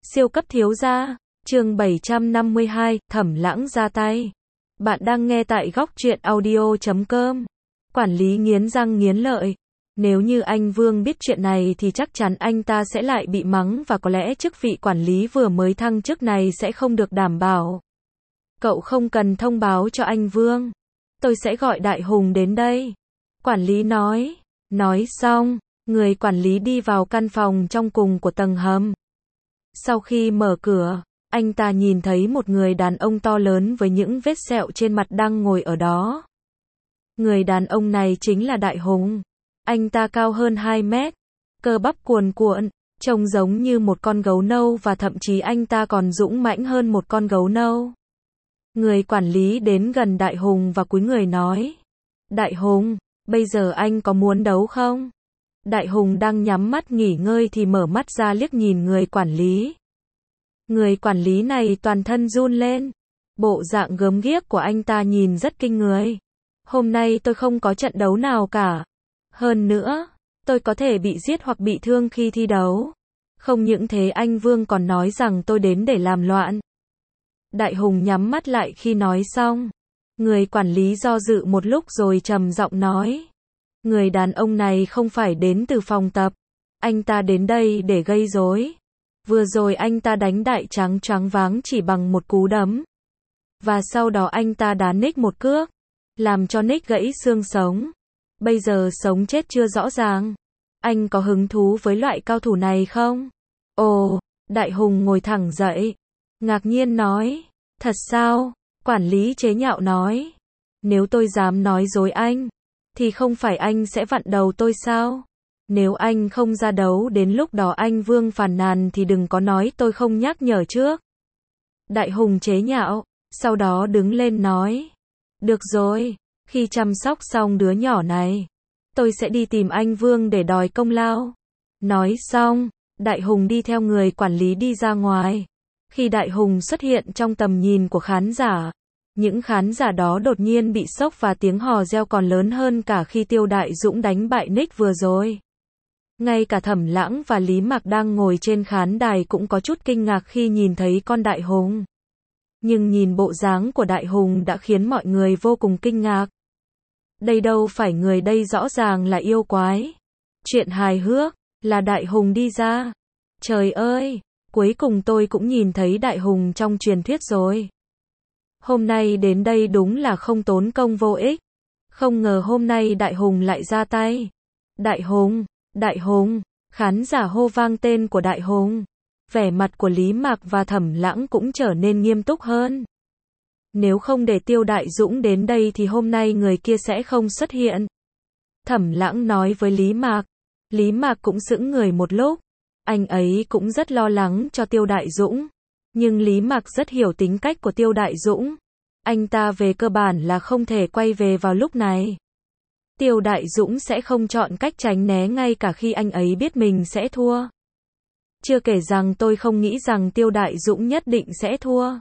Siêu cấp thiếu gia, chương 752, Thẩm Lãng ra tay. Bạn đang nghe tại góc truyện audio.com. Quản lý nghiến răng nghiến lợi. Nếu như anh Vương biết chuyện này thì chắc chắn anh ta sẽ lại bị mắng và có lẽ chức vị quản lý vừa mới thăng chức này sẽ không được đảm bảo. Cậu không cần thông báo cho anh Vương. Tôi sẽ gọi Đại Hùng đến đây. Quản lý nói. Nói xong, người quản lý đi vào căn phòng trong cùng của tầng hầm. Sau khi mở cửa, anh ta nhìn thấy một người đàn ông to lớn với những vết sẹo trên mặt đang ngồi ở đó. Người đàn ông này chính là Đại Hùng. Anh ta cao hơn 2 mét, cơ bắp cuồn cuộn, trông giống như một con gấu nâu và thậm chí anh ta còn dũng mãnh hơn một con gấu nâu. Người quản lý đến gần Đại Hùng và cúi người nói. Đại Hùng, bây giờ anh có muốn đấu không? Đại Hùng đang nhắm mắt nghỉ ngơi thì mở mắt ra liếc nhìn người quản lý. Người quản lý này toàn thân run lên. Bộ dạng gớm ghiếc của anh ta nhìn rất kinh người. Hôm nay tôi không có trận đấu nào cả. Hơn nữa, tôi có thể bị giết hoặc bị thương khi thi đấu. Không những thế anh Vương còn nói rằng tôi đến để làm loạn. Đại Hùng nhắm mắt lại khi nói xong. Người quản lý do dự một lúc rồi trầm giọng nói. Người đàn ông này không phải đến từ phòng tập. Anh ta đến đây để gây rối. Vừa rồi anh ta đánh Đại Trắng choáng váng chỉ bằng một cú đấm. Và sau đó anh ta đá Nick một cước. Làm cho Nick gãy xương sống. Bây giờ sống chết chưa rõ ràng. Anh có hứng thú với loại cao thủ này không? Ồ, Đại Hùng ngồi thẳng dậy. Ngạc nhiên nói. Thật sao? Quản lý chế nhạo nói. Nếu tôi dám nói dối anh, thì không phải anh sẽ vặn đầu tôi sao? Nếu anh không ra đấu đến lúc đó anh Vương phàn nàn thì đừng có nói tôi không nhắc nhở trước. Đại Hùng chế nhạo, sau đó đứng lên nói. Được rồi, khi chăm sóc xong đứa nhỏ này, tôi sẽ đi tìm anh Vương để đòi công lao. Nói xong, Đại Hùng đi theo người quản lý đi ra ngoài. Khi Đại Hùng xuất hiện trong tầm nhìn của khán giả, những khán giả đó đột nhiên bị sốc và tiếng hò reo còn lớn hơn cả khi Tiêu Đại Dũng đánh bại Nick vừa rồi. Ngay cả Thẩm Lãng và Lý Mạc đang ngồi trên khán đài cũng có chút kinh ngạc khi nhìn thấy con Đại Hùng. Nhưng nhìn bộ dáng của Đại Hùng đã khiến mọi người vô cùng kinh ngạc. Đây đâu phải người, đây rõ ràng là yêu quái. Chuyện hài hước là Đại Hùng đi ra. Trời ơi, cuối cùng tôi cũng nhìn thấy Đại Hùng trong truyền thuyết rồi. Hôm nay đến đây đúng là không tốn công vô ích. Không ngờ hôm nay Đại Hùng lại ra tay. Đại Hùng, Đại Hùng, khán giả hô vang tên của Đại Hùng. Vẻ mặt của Lý Mạc và Thẩm Lãng cũng trở nên nghiêm túc hơn. Nếu không để Tiêu Đại Dũng đến đây thì hôm nay người kia sẽ không xuất hiện. Thẩm Lãng nói với Lý Mạc. Lý Mạc cũng sững người một lúc. Anh ấy cũng rất lo lắng cho Tiêu Đại Dũng. Nhưng Lý Mạc rất hiểu tính cách của Tiêu Đại Dũng. Anh ta về cơ bản là không thể quay về vào lúc này. Tiêu Đại Dũng sẽ không chọn cách tránh né ngay cả khi anh ấy biết mình sẽ thua. Chưa kể rằng tôi không nghĩ rằng Tiêu Đại Dũng nhất định sẽ thua.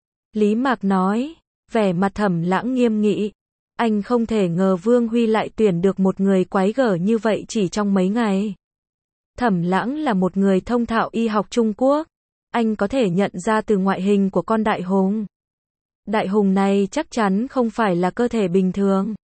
Lý Mạc nói, vẻ mặt Thẩm Lãng nghiêm nghị. Anh không thể ngờ Vương Huy lại tuyển được một người quái gở như vậy chỉ trong mấy ngày. Thẩm Lãng là một người thông thạo y học Trung Quốc. Anh có thể nhận ra từ ngoại hình của con Đại Hùng. Đại Hùng này chắc chắn không phải là cơ thể bình thường,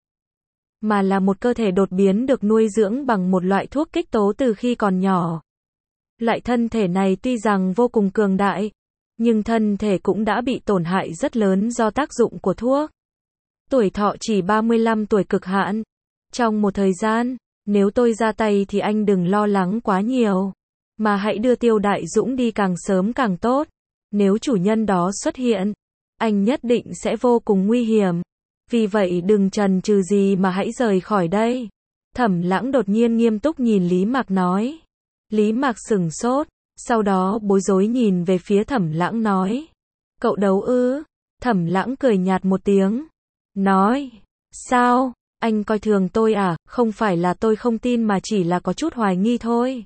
mà là một cơ thể đột biến được nuôi dưỡng bằng một loại thuốc kích tố từ khi còn nhỏ. Loại thân thể này tuy rằng vô cùng cường đại, nhưng thân thể cũng đã bị tổn hại rất lớn do tác dụng của thuốc. Tuổi thọ chỉ 35 tuổi cực hạn. Trong một thời gian, nếu tôi ra tay thì anh đừng lo lắng quá nhiều, mà hãy đưa Tiêu Đại Dũng đi càng sớm càng tốt. Nếu chủ nhân đó xuất hiện, anh nhất định sẽ vô cùng nguy hiểm. Vì vậy đừng chần chừ gì mà hãy rời khỏi đây. Thẩm Lãng đột nhiên nghiêm túc nhìn Lý Mạc nói. Lý Mạc sửng sốt, sau đó bối rối nhìn về phía Thẩm Lãng nói. Cậu đấu ư? Thẩm Lãng cười nhạt một tiếng. Nói, sao? Anh coi thường tôi à? Không phải là tôi không tin mà chỉ là có chút hoài nghi thôi.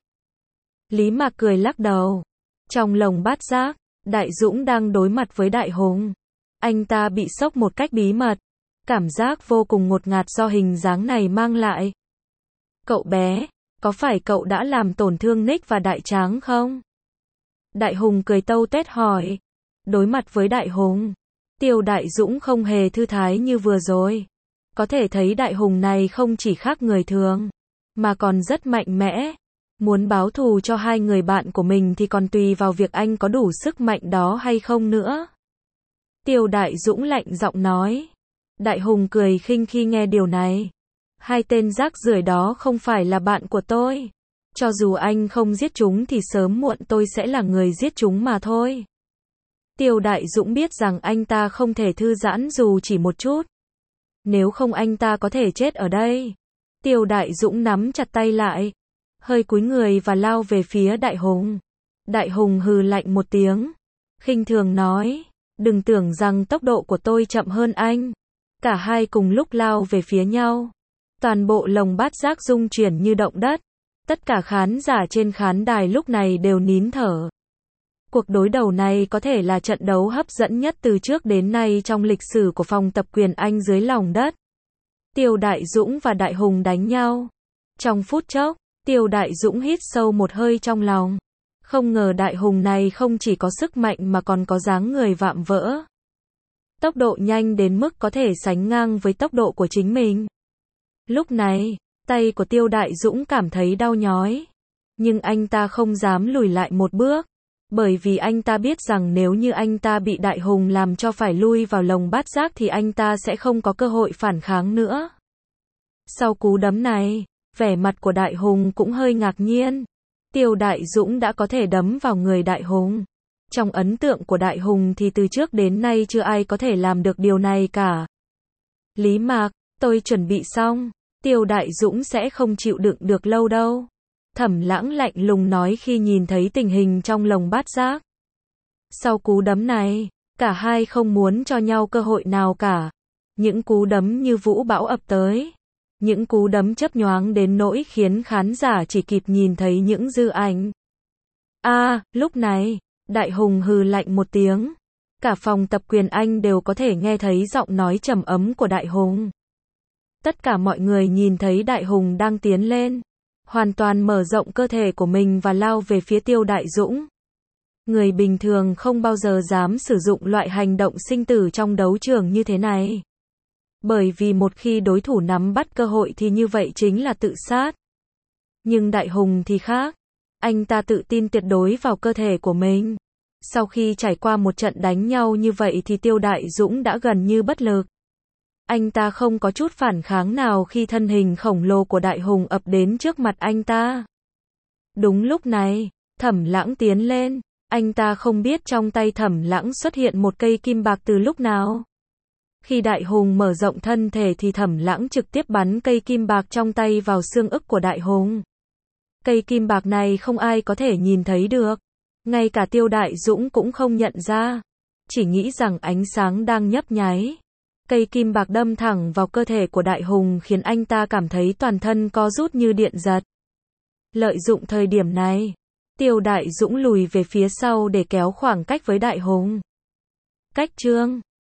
Lý Mạc cười lắc đầu. Trong lồng bát giác, Đại Dũng đang đối mặt với Đại Hùng. Anh ta bị sốc một cách bí mật. Cảm giác vô cùng ngột ngạt do hình dáng này mang lại. Cậu bé, có phải cậu đã làm tổn thương Nick và Đại Tráng không? Đại Hùng cười tâu tuét hỏi. Đối mặt với Đại Hùng, Tiêu Đại Dũng không hề thư thái như vừa rồi. Có thể thấy Đại Hùng này không chỉ khác người thường, mà còn rất mạnh mẽ. Muốn báo thù cho hai người bạn của mình thì còn tùy vào việc anh có đủ sức mạnh đó hay không nữa. Tiêu Đại Dũng lạnh giọng nói. Đại Hùng cười khinh khi nghe điều này. Hai tên rác rưởi đó không phải là bạn của tôi. Cho dù anh không giết chúng thì sớm muộn tôi sẽ là người giết chúng mà thôi. Tiêu Đại Dũng biết rằng anh ta không thể thư giãn dù chỉ một chút. Nếu không anh ta có thể chết ở đây. Tiêu Đại Dũng nắm chặt tay lại, hơi cúi người và lao về phía Đại Hùng. Đại Hùng hừ lạnh một tiếng, khinh thường nói, đừng tưởng rằng tốc độ của tôi chậm hơn anh. Cả hai cùng lúc lao về phía nhau. Toàn bộ lồng bát giác rung chuyển như động đất. Tất cả khán giả trên khán đài lúc này đều nín thở. Cuộc đối đầu này có thể là trận đấu hấp dẫn nhất từ trước đến nay trong lịch sử của phòng tập quyền Anh dưới lòng đất. Tiêu Đại Dũng và Đại Hùng đánh nhau. Trong phút chốc, Tiêu Đại Dũng hít sâu một hơi trong lòng. Không ngờ Đại Hùng này không chỉ có sức mạnh mà còn có dáng người vạm vỡ. Tốc độ nhanh đến mức có thể sánh ngang với tốc độ của chính mình. Lúc này, tay của Tiêu Đại Dũng cảm thấy đau nhói. Nhưng anh ta không dám lùi lại một bước. Bởi vì anh ta biết rằng nếu như anh ta bị Đại Hùng làm cho phải lui vào lồng bát giác thì anh ta sẽ không có cơ hội phản kháng nữa. Sau cú đấm này, vẻ mặt của Đại Hùng cũng hơi ngạc nhiên. Tiêu Đại Dũng đã có thể đấm vào người Đại Hùng. Trong ấn tượng của Đại Hùng thì từ trước đến nay chưa ai có thể làm được điều này cả. Lý Mạc, tôi chuẩn bị xong. Tiêu Đại Dũng sẽ không chịu đựng được lâu đâu. Thẩm Lãng lạnh lùng nói khi nhìn thấy tình hình trong lồng bát giác. Sau cú đấm này, cả hai không muốn cho nhau cơ hội nào cả. Những cú đấm như vũ bão ập tới. Những cú đấm chớp nhoáng đến nỗi khiến khán giả chỉ kịp nhìn thấy những dư ảnh. Lúc này, Đại Hùng hừ lạnh một tiếng. Cả phòng tập quyền Anh đều có thể nghe thấy giọng nói trầm ấm của Đại Hùng. Tất cả mọi người nhìn thấy Đại Hùng đang tiến lên. Hoàn toàn mở rộng cơ thể của mình và lao về phía Tiêu Đại Dũng. Người bình thường không bao giờ dám sử dụng loại hành động sinh tử trong đấu trường như thế này. Bởi vì một khi đối thủ nắm bắt cơ hội thì như vậy chính là tự sát. Nhưng Đại Hùng thì khác. Anh ta tự tin tuyệt đối vào cơ thể của mình. Sau khi trải qua một trận đánh nhau như vậy thì Tiêu Đại Dũng đã gần như bất lực. Anh ta không có chút phản kháng nào khi thân hình khổng lồ của Đại Hùng ập đến trước mặt anh ta. Đúng lúc này, Thẩm Lãng tiến lên. Anh ta không biết trong tay Thẩm Lãng xuất hiện một cây kim bạc từ lúc nào. Khi Đại Hùng mở rộng thân thể thì Thẩm Lãng trực tiếp bắn cây kim bạc trong tay vào xương ức của Đại Hùng. Cây kim bạc này không ai có thể nhìn thấy được. Ngay cả Tiêu Đại Dũng cũng không nhận ra. Chỉ nghĩ rằng ánh sáng đang nhấp nháy. Cây kim bạc đâm thẳng vào cơ thể của Đại Hùng khiến anh ta cảm thấy toàn thân co rút như điện giật. Lợi dụng thời điểm này, Tiêu Đại Dũng lùi về phía sau để kéo khoảng cách với Đại Hùng. Cách chương